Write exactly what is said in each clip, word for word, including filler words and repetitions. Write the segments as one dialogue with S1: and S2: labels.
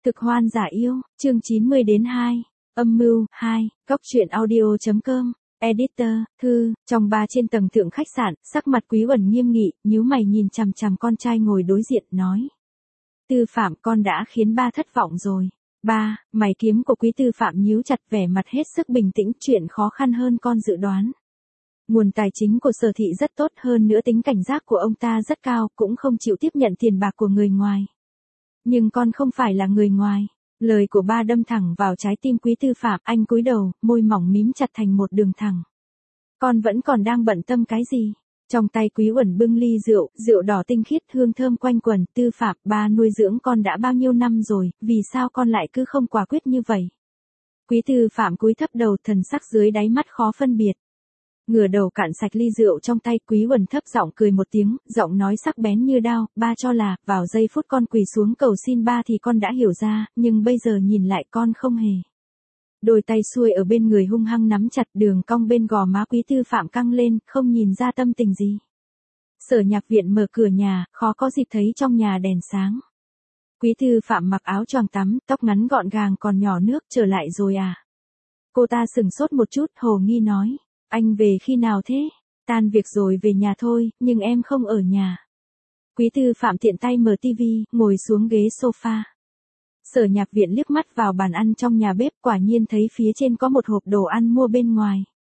S1: Cực hoan giả yêu, chương chín mươi đến hai. Âm mưu, hai, góc truyện audio.com. Editor, thư, trong ba trên tầng thượng khách sạn, sắc mặt Quý Uẩn nghiêm nghị, nhíu mày nhìn chằm chằm con trai ngồi đối diện, nói. Tư Phạm, con đã khiến ba thất vọng rồi. Ba, mày kiếm của Quý Tư Phạm nhíu chặt, vẻ mặt hết sức bình tĩnh, chuyện khó khăn hơn con dự đoán. Nguồn tài chính của Sở Thị rất tốt, hơn nữa tính cảnh giác của ông ta rất cao, cũng không chịu tiếp nhận tiền bạc của người ngoài. Nhưng con không phải là người ngoài. Lời của ba đâm thẳng vào trái tim Quý Tư Phạm, anh cúi đầu, môi mỏng mím chặt thành một đường thẳng. Con vẫn còn đang bận tâm cái gì? Trong tay Quý Uẩn bưng ly rượu, rượu đỏ tinh khiết, hương thơm quanh quẩn. Tư Phạm, ba nuôi dưỡng con đã bao nhiêu năm rồi, vì sao con lại cứ không quả quyết như vậy? Quý Tư Phạm cúi thấp đầu, thần sắc dưới đáy mắt khó phân biệt. Ngửa đầu cạn sạch ly rượu trong tay, Quý Uẩn thấp giọng cười một tiếng, giọng nói sắc bén như đao, ba cho là, vào giây phút con quỳ xuống cầu xin ba thì con đã hiểu ra, nhưng bây giờ nhìn lại con không hề. Đôi tay xuôi ở bên người hung hăng nắm chặt, đường cong bên gò má Quý Tư Phạm căng lên, không nhìn ra tâm tình gì. Sở Nhạc Viện mở cửa nhà, khó có dịp thấy trong nhà đèn sáng. Quý Tư Phạm mặc áo choàng tắm, tóc ngắn gọn gàng còn nhỏ nước, trở lại rồi à? Cô ta sừng sốt một chút, hồ nghi nói. Anh về khi nào thế? Tan việc rồi về nhà thôi, nhưng em không ở nhà. Quý Tư Phạm tiện tay mở tivi, ngồi xuống ghế sofa. Sở Nhạc Viện liếc mắt vào bàn ăn trong nhà bếp, quả nhiên thấy phía trên có một hộp đồ ăn mua bên ngoài.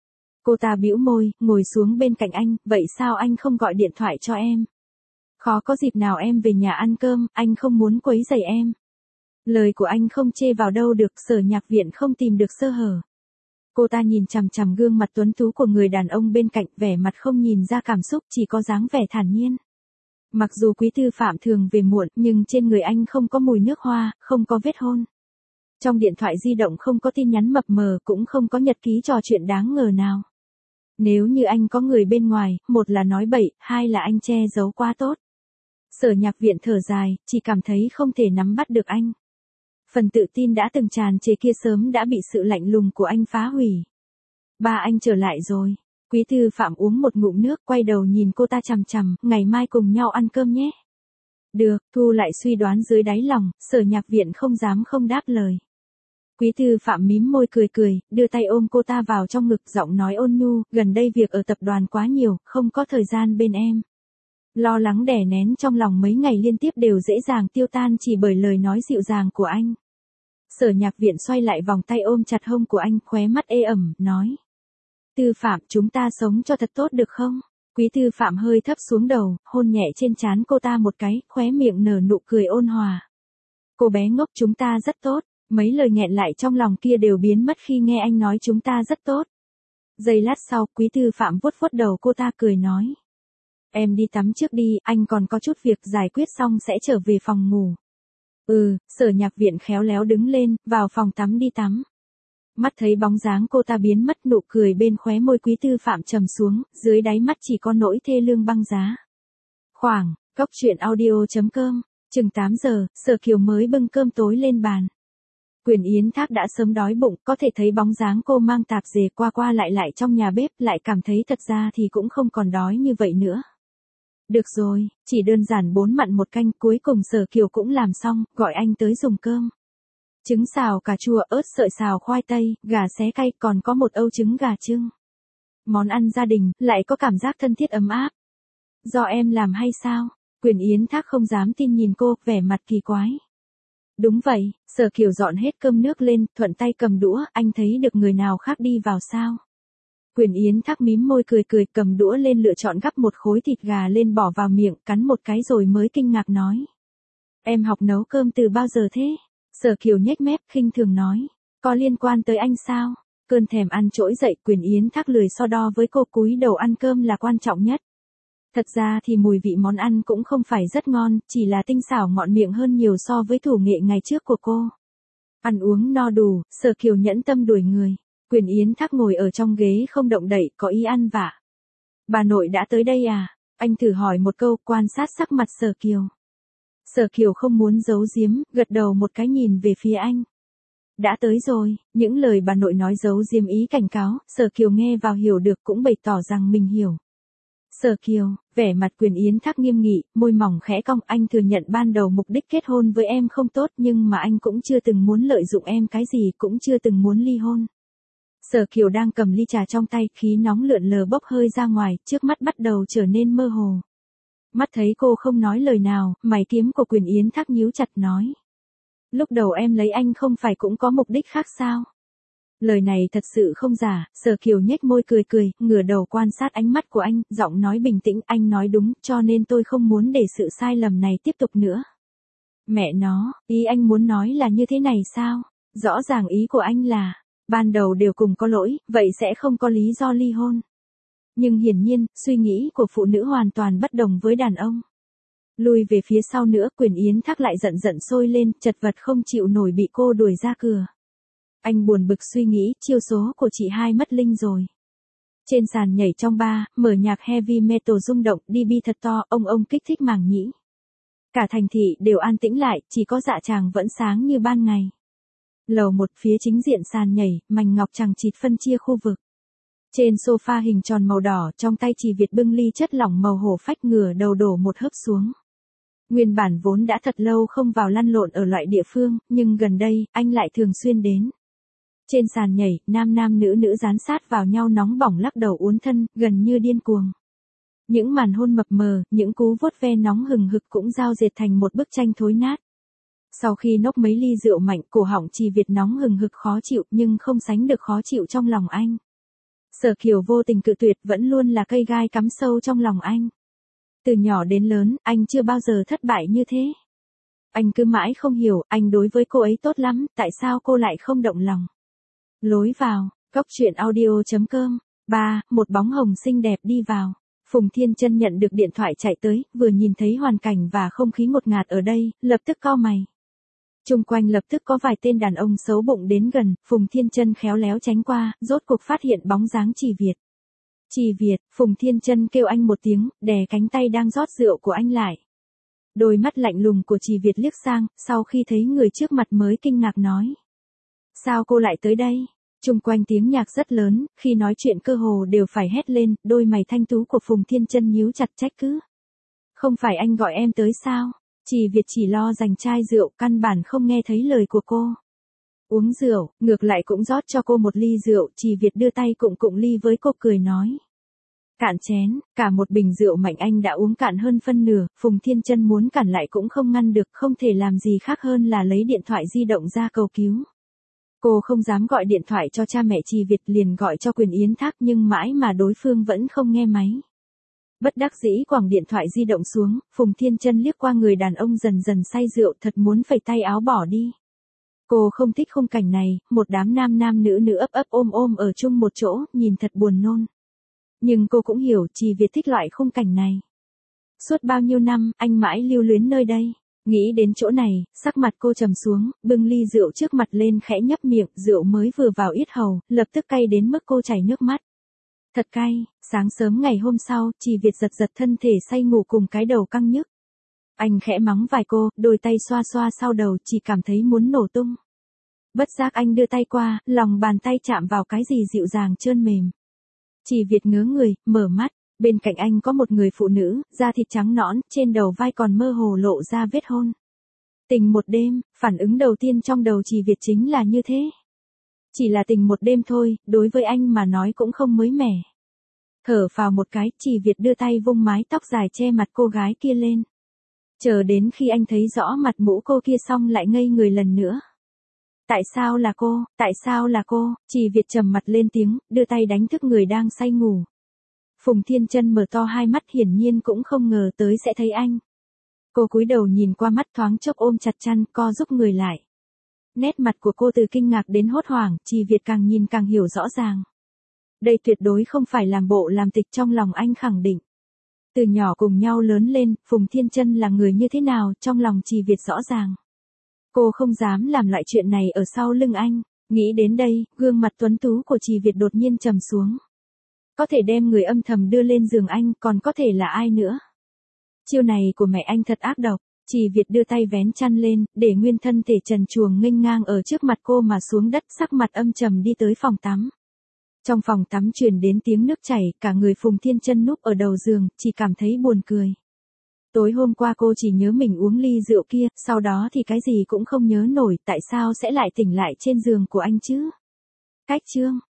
S1: Cô ta bĩu môi, ngồi xuống bên cạnh anh, vậy sao anh không gọi điện thoại cho em? Khó có dịp nào em về nhà ăn cơm, anh không muốn quấy rầy em. Lời của anh không chê vào đâu được, Sở Nhạc Viện không tìm được sơ hở. Cô ta nhìn chằm chằm gương mặt tuấn tú của người đàn ông bên cạnh, vẻ mặt không nhìn ra cảm xúc, chỉ có dáng vẻ thản nhiên. Mặc dù Quý Tư Phạm thường về muộn, nhưng trên người anh không có mùi nước hoa, không có vết hôn. Trong điện thoại di động không có tin nhắn mập mờ, cũng không có nhật ký trò chuyện đáng ngờ nào. Nếu như anh có người bên ngoài, một là nói bậy, hai là anh che giấu quá tốt. Sở Nhạc Viện thở dài, chỉ cảm thấy không thể nắm bắt được anh. Phần tự tin đã từng tràn trề kia sớm đã bị sự lạnh lùng của anh phá hủy. Ba anh trở lại rồi. Quý Tư Phạm uống một ngụm nước, quay đầu nhìn cô ta chằm chằm, ngày mai cùng nhau ăn cơm nhé. Được, thu lại suy đoán dưới đáy lòng, Sở Nhạc Viện không dám không đáp lời. Quý Tư Phạm mím môi cười cười, đưa tay ôm cô ta vào trong ngực, giọng nói ôn nhu, gần đây việc ở tập đoàn quá nhiều, không có thời gian bên em. Lo lắng đè nén trong lòng mấy ngày liên tiếp đều dễ dàng tiêu tan chỉ bởi lời nói dịu dàng của anh. Sở Nhạc Viện xoay lại vòng tay ôm chặt hông của anh, khóe mắt ê ẩm, nói. Tư Phạm, chúng ta sống cho thật tốt được không? Quý Tư Phạm hơi thấp xuống đầu, hôn nhẹ trên trán cô ta một cái, khóe miệng nở nụ cười ôn hòa. Cô bé ngốc, chúng ta rất tốt. Mấy lời nghẹn lại trong lòng kia đều biến mất khi nghe anh nói chúng ta rất tốt. Giây lát sau, Quý Tư Phạm vuốt vuốt đầu cô ta cười nói. Em đi tắm trước đi, anh còn có chút việc giải quyết xong sẽ trở về phòng ngủ. Ừ, Sở Nhạc Viện khéo léo đứng lên, vào phòng tắm đi tắm. Mắt thấy bóng dáng cô ta biến mất, nụ cười bên khóe môi Quý Tư Phạm trầm xuống, dưới đáy mắt chỉ có nỗi thê lương băng giá. Khoảng, góc truyện audio.com, chừng tám giờ, Sở Kiều mới bưng cơm tối lên bàn. Quyền Yến Thác đã sớm đói bụng, có thể thấy bóng dáng cô mang tạp dề qua qua lại lại trong nhà bếp, lại cảm thấy thật ra thì cũng không còn đói như vậy nữa. Được rồi, chỉ đơn giản bốn mặn một canh, cuối cùng Sở Kiều cũng làm xong, gọi anh tới dùng cơm. Trứng xào cà chua, ớt sợi xào khoai tây, gà xé cay, còn có một âu trứng gà chưng. Món ăn gia đình, lại có cảm giác thân thiết ấm áp. Do em làm hay sao? Quyền Yến Thác không dám tin nhìn cô, vẻ mặt kỳ quái. Đúng vậy, Sở Kiều dọn hết cơm nước lên, thuận tay cầm đũa, anh thấy được người nào khác đi vào sao? Quyền Yến Thác mím môi cười cười, cầm đũa lên lựa chọn gắp một khối thịt gà lên bỏ vào miệng, cắn một cái rồi mới kinh ngạc nói. Em học nấu cơm từ bao giờ thế? Sở Kiều nhếch mép, khinh thường nói. Có liên quan tới anh sao? Cơn thèm ăn trỗi dậy, Quyền Yến Thác lười so đo với cô, cúi đầu ăn cơm là quan trọng nhất. Thật ra thì mùi vị món ăn cũng không phải rất ngon, chỉ là tinh xảo ngọt miệng hơn nhiều so với thủ nghệ ngày trước của cô. Ăn uống no đủ, Sở Kiều nhẫn tâm đuổi người. Quyền Yến Thác ngồi ở trong ghế không động đậy, có ý ăn vạ. Bà nội đã tới đây à? Anh thử hỏi một câu, quan sát sắc mặt Sở Kiều. Sở Kiều không muốn giấu giếm, gật đầu một cái nhìn về phía anh. Đã tới rồi, những lời bà nội nói giấu giếm ý cảnh cáo, Sở Kiều nghe vào hiểu được cũng bày tỏ rằng mình hiểu. Sở Kiều, vẻ mặt Quyền Yến Thác nghiêm nghị, môi mỏng khẽ cong, anh thừa nhận ban đầu mục đích kết hôn với em không tốt nhưng mà anh cũng chưa từng muốn lợi dụng em cái gì, cũng chưa từng muốn ly hôn. Sở Kiều đang cầm ly trà trong tay, khí nóng lượn lờ bốc hơi ra ngoài, trước mắt bắt đầu trở nên mơ hồ. Mắt thấy cô không nói lời nào, mày kiếm của Quyền Yến Thác nhíu chặt nói. Lúc đầu em lấy anh không phải cũng có mục đích khác sao? Lời này thật sự không giả, Sở Kiều nhếch môi cười cười, ngửa đầu quan sát ánh mắt của anh, giọng nói bình tĩnh, anh nói đúng, cho nên tôi không muốn để sự sai lầm này tiếp tục nữa. Mẹ nó, ý anh muốn nói là như thế này sao? Rõ ràng ý của anh là, ban đầu đều cùng có lỗi, vậy sẽ không có lý do ly hôn. Nhưng hiển nhiên, suy nghĩ của phụ nữ hoàn toàn bất đồng với đàn ông. Lùi về phía sau nữa, Quyền Yến Thác lại giận giận sôi lên, chật vật không chịu nổi bị cô đuổi ra cửa. Anh buồn bực suy nghĩ, chiêu số của chị hai mất linh rồi. Trên sàn nhảy trong bar, mở nhạc heavy metal rung động, đê bê thật to, ông ông kích thích màng nhĩ. Cả thành thị đều an tĩnh lại, chỉ có dạ tràng vẫn sáng như ban ngày. Lầu một phía chính diện sàn nhảy, mảnh ngọc chằng chịt phân chia khu vực. Trên sofa hình tròn màu đỏ, trong tay Trì Việt bưng ly chất lỏng màu hổ phách, ngửa đầu đổ một hớp xuống. Nguyên bản vốn đã thật lâu không vào lăn lộn ở loại địa phương, nhưng gần đây, anh lại thường xuyên đến. Trên sàn nhảy, nam nam nữ nữ dán sát vào nhau nóng bỏng lắc đầu uốn thân, gần như điên cuồng. Những màn hôn mập mờ, những cú vuốt ve nóng hừng hực cũng giao dệt thành một bức tranh thối nát. Sau khi nốc mấy ly rượu mạnh, cổ họng Trì Việt nóng hừng hực khó chịu, nhưng không sánh được khó chịu trong lòng anh. Sở Kiều vô tình cự tuyệt, vẫn luôn là cây gai cắm sâu trong lòng anh. Từ nhỏ đến lớn, anh chưa bao giờ thất bại như thế. Anh cứ mãi không hiểu, anh đối với cô ấy tốt lắm, tại sao cô lại không động lòng. Lối vào, Cóc Truyện Audio chấm com. ba. Một bóng hồng xinh đẹp đi vào. Phùng Thiên Chân nhận được điện thoại chạy tới, vừa nhìn thấy hoàn cảnh và không khí ngột ngạt ở đây, lập tức cau mày. Chung quanh lập tức có vài tên đàn ông xấu bụng đến gần, Phùng Thiên Chân khéo léo tránh qua, rốt cuộc phát hiện bóng dáng Trì Việt. Trì Việt, Phùng Thiên Chân kêu anh một tiếng, đè cánh tay đang rót rượu của anh lại. Đôi mắt lạnh lùng của Trì Việt liếc sang, sau khi thấy người trước mặt mới kinh ngạc nói. Sao cô lại tới đây? Chung quanh tiếng nhạc rất lớn, khi nói chuyện cơ hồ đều phải hét lên, đôi mày thanh tú của Phùng Thiên Chân nhíu chặt trách cứ. Không phải anh gọi em tới sao? Trì Việt chỉ lo giành chai rượu, căn bản không nghe thấy lời của cô. Uống rượu, ngược lại cũng rót cho cô một ly rượu, Trì Việt đưa tay cụng cụng ly với cô cười nói. Cạn chén, cả một bình rượu mạnh anh đã uống cạn hơn phân nửa, Phùng Thiên Chân muốn cản lại cũng không ngăn được, không thể làm gì khác hơn là lấy điện thoại di động ra cầu cứu. Cô không dám gọi điện thoại cho cha mẹ Trì Việt, liền gọi cho Quyền Yến Thác nhưng mãi mà đối phương vẫn không nghe máy. Bất đắc dĩ quẳng điện thoại di động xuống, Phùng Thiên Chân liếc qua người đàn ông dần dần say rượu, thật muốn phẩy tay áo bỏ đi. Cô không thích khung cảnh này, một đám nam nam nữ nữ ấp ấp ôm ôm ở chung một chỗ, nhìn thật buồn nôn. Nhưng cô cũng hiểu Trì Việt thích loại khung cảnh này. Suốt bao nhiêu năm, anh mãi lưu luyến nơi đây. Nghĩ đến chỗ này, sắc mặt cô trầm xuống, bưng ly rượu trước mặt lên khẽ nhấp miệng, rượu mới vừa vào yết hầu, lập tức cay đến mức cô chảy nước mắt. Thật cay, sáng sớm ngày hôm sau, Trì Việt giật giật thân thể say ngủ cùng cái đầu căng nhức. Anh khẽ mắng vài cô, đôi tay xoa xoa sau đầu, chỉ cảm thấy muốn nổ tung. Bất giác anh đưa tay qua, lòng bàn tay chạm vào cái gì dịu dàng trơn mềm. Trì Việt ngớ người, mở mắt, bên cạnh anh có một người phụ nữ, da thịt trắng nõn, trên đầu vai còn mơ hồ lộ ra vết hôn. Tình một đêm, phản ứng đầu tiên trong đầu Trì Việt chính là như thế. Chỉ là tình một đêm thôi, đối với anh mà nói cũng không mới mẻ. Thở phào một cái, Trì Việt đưa tay vung mái tóc dài che mặt cô gái kia lên. Chờ đến khi anh thấy rõ mặt mũ cô kia xong lại ngây người lần nữa. Tại sao là cô, tại sao là cô, Trì Việt trầm mặt lên tiếng, đưa tay đánh thức người đang say ngủ. Phùng Thiên Chân mở to hai mắt, hiển nhiên cũng không ngờ tới sẽ thấy anh. Cô cúi đầu nhìn qua, mắt thoáng chốc ôm chặt chăn, co giúp người lại. Nét mặt của cô từ kinh ngạc đến hốt hoảng, Trì Việt càng nhìn càng hiểu rõ ràng. Đây tuyệt đối không phải làm bộ làm tịch, trong lòng anh khẳng định. Từ nhỏ cùng nhau lớn lên, Phùng Thiên Chân là người như thế nào, trong lòng Trì Việt rõ ràng. Cô không dám làm loại chuyện này ở sau lưng anh. Nghĩ đến đây, gương mặt tuấn tú của Trì Việt đột nhiên trầm xuống. Có thể đem người âm thầm đưa lên giường anh, còn có thể là ai nữa? Chiêu này của mẹ anh thật ác độc. Trì Việt đưa tay vén chăn lên, để nguyên thân thể trần truồng nghênh ngang ở trước mặt cô mà xuống đất, sắc mặt âm trầm đi tới phòng tắm. Trong phòng tắm truyền đến tiếng nước chảy, cả người Phùng Thiên Chân núp ở đầu giường, chỉ cảm thấy buồn cười. Tối hôm qua cô chỉ nhớ mình uống ly rượu kia, sau đó thì cái gì cũng không nhớ nổi, tại sao sẽ lại tỉnh lại trên giường của anh chứ? Cách chương